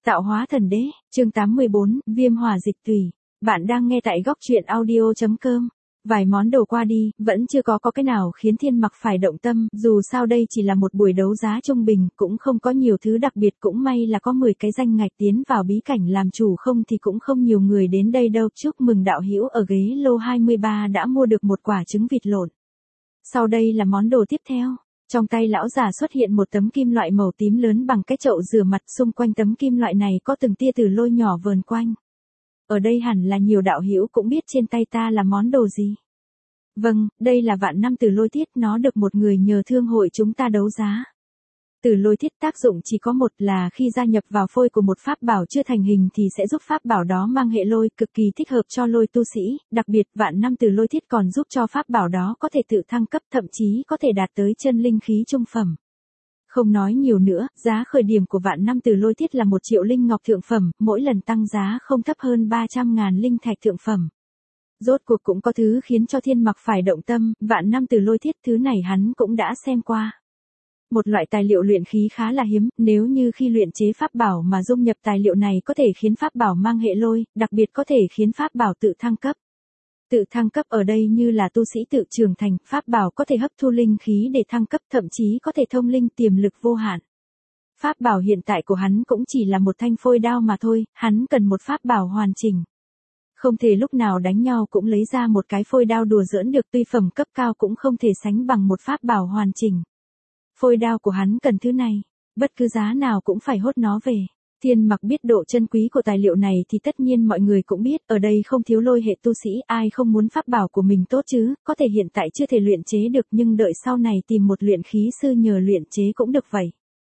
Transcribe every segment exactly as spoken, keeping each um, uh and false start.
Tạo hóa thần đế, chương tám mươi bốn, viêm hỏa dịch tùy. Bạn đang nghe tại góc truyện audio chấm com. Vài món đồ qua đi, vẫn chưa có có cái nào khiến Thiên Mặc phải động tâm, dù sao đây chỉ là một buổi đấu giá trung bình, cũng không có nhiều thứ đặc biệt, cũng may là có mười cái danh ngạch tiến vào bí cảnh làm chủ, không thì cũng không nhiều người đến đây đâu. Chúc mừng đạo hữu ở ghế lô hai mươi ba đã mua được một quả trứng vịt lộn. Sau đây là món đồ tiếp theo. Trong tay lão già xuất hiện một tấm kim loại màu tím lớn bằng cái chậu rửa mặt, xung quanh tấm kim loại này có từng tia tử lôi nhỏ vờn quanh. Ở đây hẳn là nhiều đạo hữu cũng biết trên tay ta là món đồ gì. Vâng, đây là vạn năm tử lôi thiết, nó được một người nhờ thương hội chúng ta đấu giá. Tử lôi thiết tác dụng chỉ có một là khi gia nhập vào phôi của một pháp bảo chưa thành hình thì sẽ giúp pháp bảo đó mang hệ lôi, cực kỳ thích hợp cho lôi tu sĩ, đặc biệt vạn năm tử lôi thiết còn giúp cho pháp bảo đó có thể tự thăng cấp, thậm chí có thể đạt tới chân linh khí trung phẩm. Không nói nhiều nữa, giá khởi điểm của vạn năm tử lôi thiết là một triệu linh ngọc thượng phẩm, mỗi lần tăng giá không thấp hơn ba trăm ngàn linh thạch thượng phẩm. Rốt cuộc cũng có thứ khiến cho Thiên Mặc phải động tâm, vạn năm tử lôi thiết, thứ này hắn cũng đã xem qua. Một loại tài liệu luyện khí khá là hiếm, nếu như khi luyện chế pháp bảo mà dung nhập tài liệu này có thể khiến pháp bảo mang hệ lôi, đặc biệt có thể khiến pháp bảo tự thăng cấp. Tự thăng cấp ở đây như là tu sĩ tự trưởng thành, pháp bảo có thể hấp thu linh khí để thăng cấp, thậm chí có thể thông linh, tiềm lực vô hạn. Pháp bảo hiện tại của hắn cũng chỉ là một thanh phôi đao mà thôi, hắn cần một pháp bảo hoàn chỉnh. Không thể lúc nào đánh nhau cũng lấy ra một cái phôi đao đùa giỡn được, tuy phẩm cấp cao cũng không thể sánh bằng một pháp bảo hoàn chỉnh. Phôi đao của hắn cần thứ này, bất cứ giá nào cũng phải hốt nó về. Thiên Mặc biết độ chân quý của tài liệu này thì tất nhiên mọi người cũng biết, ở đây không thiếu lôi hệ tu sĩ, ai không muốn pháp bảo của mình tốt chứ, có thể hiện tại chưa thể luyện chế được nhưng đợi sau này tìm một luyện khí sư nhờ luyện chế cũng được vậy.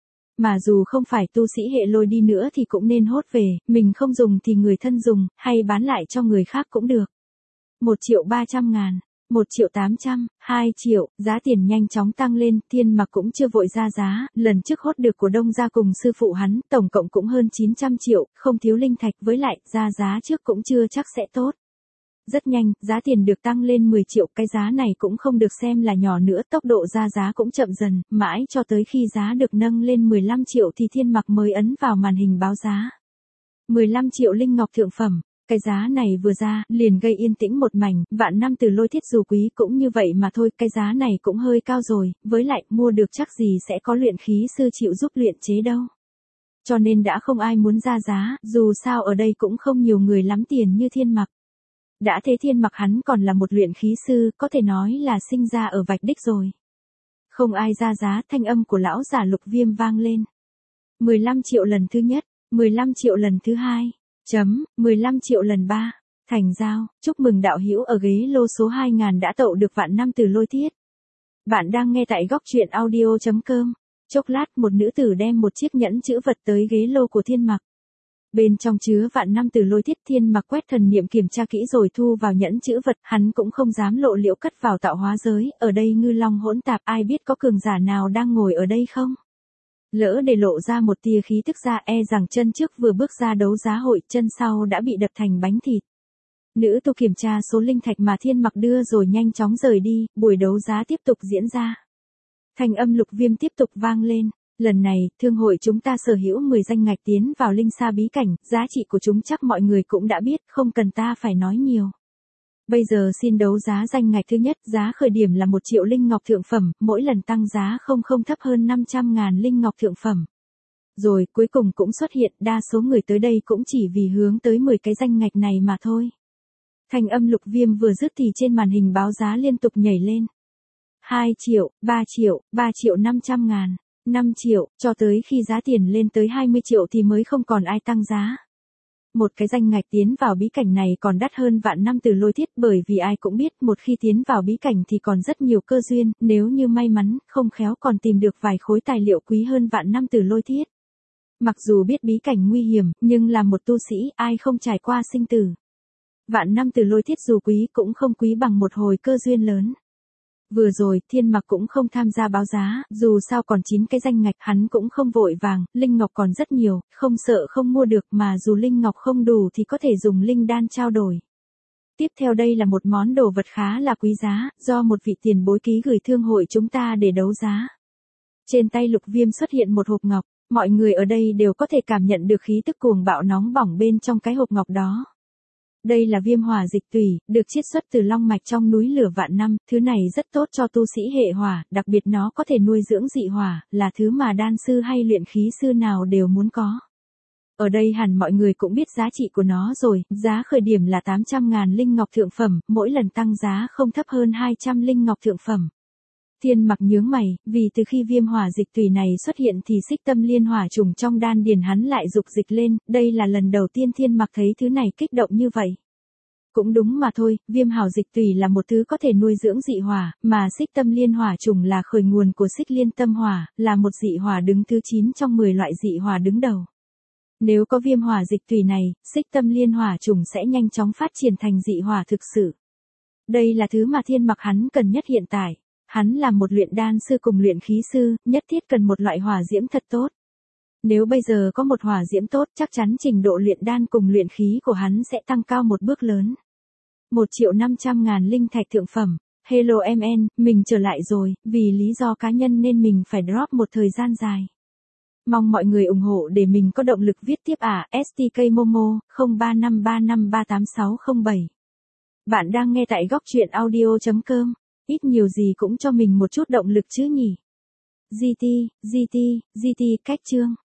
Mà dù không phải tu sĩ hệ lôi đi nữa thì cũng nên hốt về, mình không dùng thì người thân dùng, hay bán lại cho người khác cũng được. Một triệu ba trăm ngàn. Một triệu tám trăm, hai triệu, giá tiền nhanh chóng tăng lên, Thiên Mặc cũng chưa vội ra giá, lần trước hốt được của Đông gia cùng sư phụ hắn, tổng cộng cũng hơn chín trăm triệu, không thiếu linh thạch, với lại, ra giá trước cũng chưa chắc sẽ tốt. Rất nhanh, giá tiền được tăng lên mười triệu, cái giá này cũng không được xem là nhỏ nữa, tốc độ ra giá cũng chậm dần, mãi cho tới khi giá được nâng lên mười lăm triệu thì Thiên Mặc mới ấn vào màn hình báo giá. mười lăm triệu linh ngọc thượng phẩm. Cái giá này vừa ra, liền gây yên tĩnh một mảnh, vạn năm tử lôi thiết dù quý cũng như vậy mà thôi, cái giá này cũng hơi cao rồi, với lại, mua được chắc gì sẽ có luyện khí sư chịu giúp luyện chế đâu. Cho nên đã không ai muốn ra giá, dù sao ở đây cũng không nhiều người lắm tiền như Thiên Mặc. Đã thế Thiên Mặc hắn còn là một luyện khí sư, có thể nói là sinh ra ở vạch đích rồi. Không ai ra giá, thanh âm của lão giả Lục Viêm vang lên. mười lăm triệu lần thứ nhất, mười lăm triệu lần thứ hai. Chấm, mười lăm triệu lần ba. Thành giao, chúc mừng đạo hữu ở ghế lô số hai nghìn đã tậu được vạn năm tử lôi thiết. Bạn đang nghe tại góc truyện audio chấm com. Chốc lát một nữ tử đem một chiếc nhẫn chữ vật tới ghế lô của Thiên Mặc. Bên trong chứa vạn năm tử lôi thiết, Thiên Mặc quét thần niệm kiểm tra kỹ rồi thu vào nhẫn chữ vật, hắn cũng không dám lộ liễu cất vào tạo hóa giới, ở đây ngư long hỗn tạp, ai biết có cường giả nào đang ngồi ở đây không? Lỡ để lộ ra một tia khí tức ra, e rằng chân trước vừa bước ra đấu giá hội, chân sau đã bị đập thành bánh thịt. Nữ tu kiểm tra số linh thạch mà Thiên Mặc đưa rồi nhanh chóng rời đi, buổi đấu giá tiếp tục diễn ra. Thanh âm Lục Viêm tiếp tục vang lên. Lần này, thương hội chúng ta sở hữu mười danh ngạch tiến vào linh sa bí cảnh, giá trị của chúng chắc mọi người cũng đã biết, không cần ta phải nói nhiều. Bây giờ xin đấu giá danh ngạch thứ nhất, giá khởi điểm là một triệu linh ngọc thượng phẩm, mỗi lần tăng giá không không thấp hơn năm trăm ngàn linh ngọc thượng phẩm. Rồi, cuối cùng cũng xuất hiện, đa số người tới đây cũng chỉ vì hướng tới mười cái danh ngạch này mà thôi. Thanh âm Lục Viêm vừa dứt thì trên màn hình báo giá liên tục nhảy lên. hai triệu, ba triệu, ba triệu năm trăm ngàn, năm triệu, cho tới khi giá tiền lên tới hai mươi triệu thì mới không còn ai tăng giá. Một cái danh ngạch tiến vào bí cảnh này còn đắt hơn vạn năm tử lôi thiết, bởi vì ai cũng biết một khi tiến vào bí cảnh thì còn rất nhiều cơ duyên, nếu như may mắn, không khéo còn tìm được vài khối tài liệu quý hơn vạn năm tử lôi thiết. Mặc dù biết bí cảnh nguy hiểm, nhưng là một tu sĩ, ai không trải qua sinh tử. Vạn năm tử lôi thiết dù quý cũng không quý bằng một hồi cơ duyên lớn. Vừa rồi, Thiên Mặc cũng không tham gia báo giá, dù sao còn chín cái danh ngạch, hắn cũng không vội vàng, linh ngọc còn rất nhiều, không sợ không mua được, mà dù linh ngọc không đủ thì có thể dùng linh đan trao đổi. Tiếp theo đây là một món đồ vật khá là quý giá, do một vị tiền bối ký gửi thương hội chúng ta để đấu giá. Trên tay Lục Viêm xuất hiện một hộp ngọc, Mọi người ở đây đều có thể cảm nhận được khí tức cuồng bạo nóng bỏng bên trong cái hộp ngọc đó. Đây là viêm hỏa dịch tùy, được chiết xuất từ long mạch trong núi lửa vạn năm, thứ này rất tốt cho tu sĩ hệ hỏa, đặc biệt nó có thể nuôi dưỡng dị hỏa, là thứ mà đan sư hay luyện khí sư nào đều muốn có. Ở đây hẳn mọi người cũng biết giá trị của nó rồi, giá khởi điểm là tám trăm ngàn linh ngọc thượng phẩm, mỗi lần tăng giá không thấp hơn hai trăm linh ngọc thượng phẩm. Thiên Mặc nhướng mày, vì từ khi viêm hỏa dịch tùy này xuất hiện thì xích tâm liên hỏa trùng trong đan điền hắn lại dục dịch lên, đây là lần đầu tiên Thiên Mặc thấy thứ này kích động như vậy. Cũng đúng mà thôi, viêm hỏa dịch tùy là một thứ có thể nuôi dưỡng dị hỏa, mà xích tâm liên hỏa trùng là khởi nguồn của xích liên tâm hỏa, là một dị hỏa đứng thứ chín trong mười loại dị hỏa đứng đầu. Nếu có viêm hỏa dịch tùy này, xích tâm liên hỏa trùng sẽ nhanh chóng phát triển thành dị hỏa thực sự. Đây là thứ mà Thiên Mặc hắn cần nhất hiện tại. Hắn là một luyện đan sư cùng luyện khí sư, nhất thiết cần một loại hỏa diễm thật tốt. Nếu bây giờ có một hỏa diễm tốt, chắc chắn trình độ luyện đan cùng luyện khí của hắn sẽ tăng cao một bước lớn. Một triệu năm trăm ngàn linh thạch thượng phẩm. Hello em en, mình trở lại rồi, vì lý do cá nhân nên mình phải drop một thời gian dài. Mong mọi người ủng hộ để mình có động lực viết tiếp à, ét tê ca Momo, không ba năm ba năm ba tám sáu không bảy. Bạn đang nghe tại góc truyện audio chấm com. Ít nhiều gì cũng cho mình một chút động lực chứ nhỉ. giê tê, giê tê, giê tê cách chương.